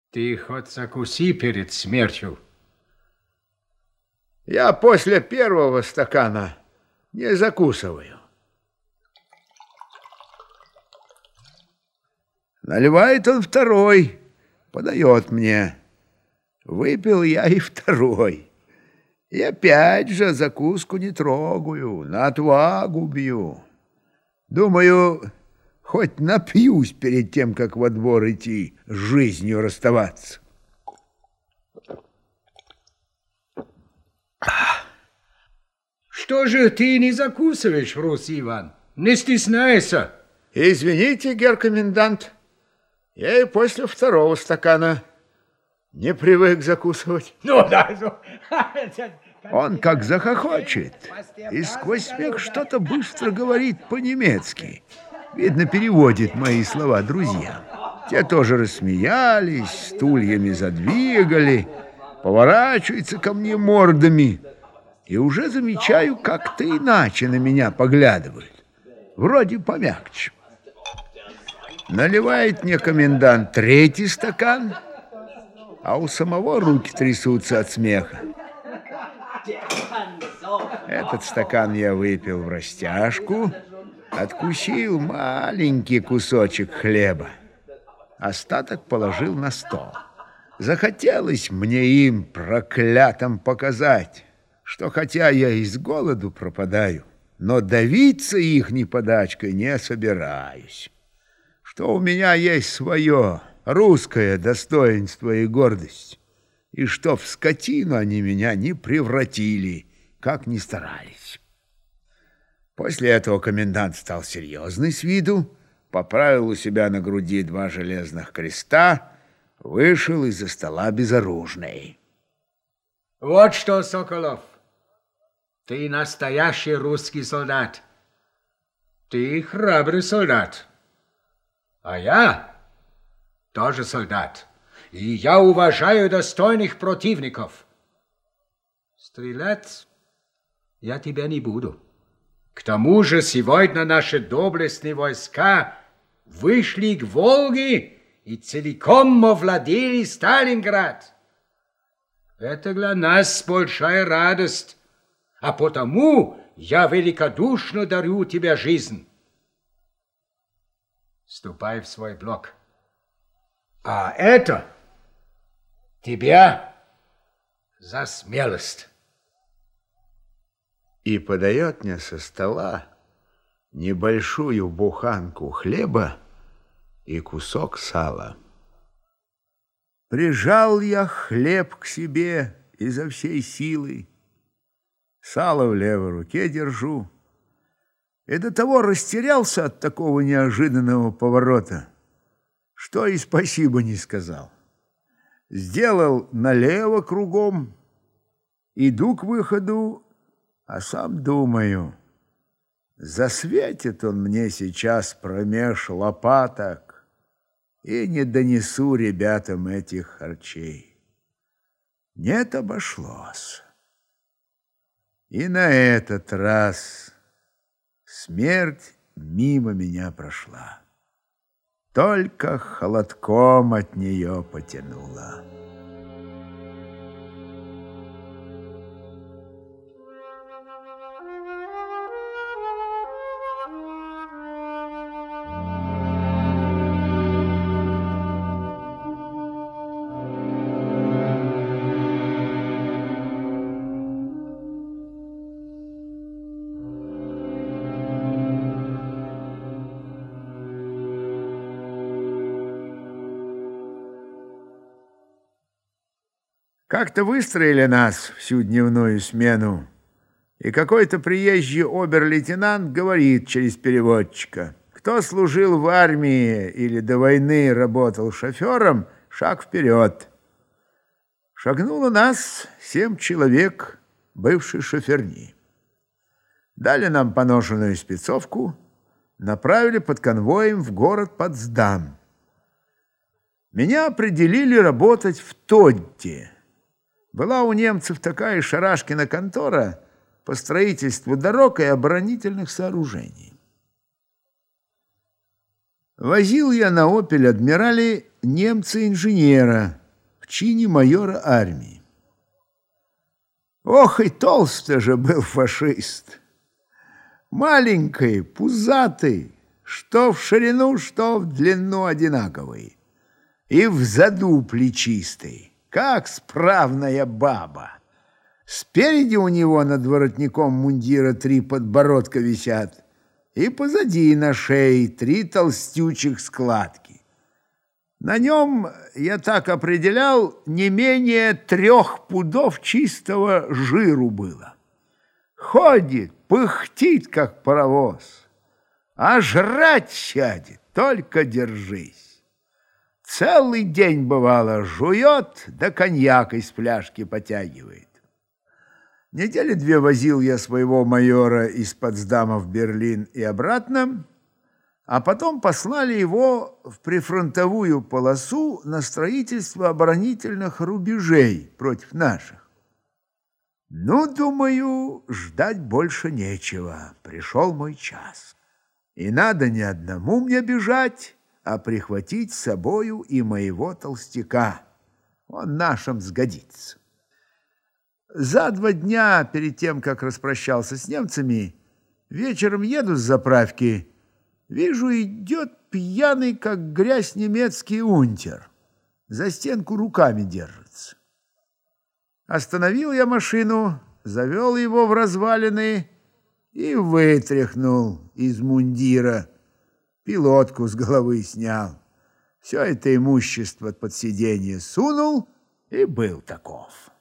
Ты хоть закуси перед смертью. Я после первого стакана не закусываю. Наливает он второй, подает мне. Выпил я и второй. И опять же закуску не трогаю, на отвагу бью. Думаю, хоть напьюсь перед тем, как во двор идти, с жизнью расставаться. Что же ты не закусываешь, Рус Иван? Не стесняйся. Извините, гер-комендант, я и после второго стакана не привык закусывать. Он как захохочет, и сквозь смех что-то быстро говорит по-немецки. Видно, переводит мои слова друзьям. Те тоже рассмеялись, стульями задвигали, поворачиваются ко мне мордами. И уже замечаю, как-то иначе на меня поглядывают. Вроде помягче. Наливает мне комендант третий стакан, а у самого руки трясутся от смеха. Этот стакан я выпил в растяжку, откусил маленький кусочек хлеба. Остаток положил на стол. Захотелось мне им, проклятым, показать, что хотя я и с голоду пропадаю, но давиться ихней подачкой не собираюсь. Что у меня есть свое русское достоинство и гордость, и что в скотину они меня не превратили, как ни старались. После этого комендант стал серьезный с виду, поправил у себя на груди 2 железных креста, вышел из-за стола безоружный. Вот что, Соколов, ты настоящий русский солдат. Ты храбрый солдат. А я тоже солдат. И я уважаю достойных противников. Стрелять я тебя не буду. К тому же сегодня наши доблестные войска вышли к Волге и целиком овладели Сталинград. Это для нас большая радость, а потому я великодушно дарю тебе жизнь. Ступай в свой блок. А это тебя за смелость. И подает мне со стола небольшую буханку хлеба и кусок сала. Прижал я хлеб к себе изо всей силы, сало в левой руке держу, и до того растерялся от такого неожиданного поворота, что и спасибо не сказал. Сделал налево кругом, иду к выходу, а сам думаю, засветит он мне сейчас промеж лопаток, и не донесу ребятам этих харчей. Нет, обошлось. И на этот раз смерть мимо меня прошла. Только холодком от нее потянуло. Как-то выстроили нас всю дневную смену, и какой-то приезжий обер-лейтенант говорит через переводчика: кто служил в армии или до войны работал шофером, шаг вперед. Шагнуло нас 7 человек, бывшей шоферни. Дали нам поношенную спецовку, направили под конвоем в город Потсдам. Меня определили работать в Тодде. Была у немцев такая шарашкина контора по строительству дорог и оборонительных сооружений. Возил я на «Опель Адмирале» немца-инженера, чине майора армии. Ох, и толстый же был фашист. Маленький, пузатый, что в ширину, что в длину одинаковый. И взаду плечистый, как справная баба. Спереди у него над воротником мундира 3 подбородка висят, и позади на шее 3 толстючих складки. На нем, я так определял, не менее 3 пудов чистого жиру было. Ходит, пыхтит, как паровоз, а жрать сядет, только держись. Целый день, бывало, жует, да коньяк из фляжки потягивает. Недели 2 возил я своего майора из Потсдама в Берлин и обратно, а потом послали его в прифронтовую полосу на строительство оборонительных рубежей против наших. Ну, думаю, ждать больше нечего. Пришел мой час. И надо не одному мне бежать, а прихватить с собою и моего толстяка. Он нашим сгодится. За 2 дня перед тем, как распрощался с немцами, вечером еду с заправки, вижу, идет пьяный, как грязь, немецкий унтер. За стенку руками держится. Остановил я машину, завел его в развалины и вытряхнул из мундира. Пилотку с головы снял. Все это имущество под сиденье сунул и был таков.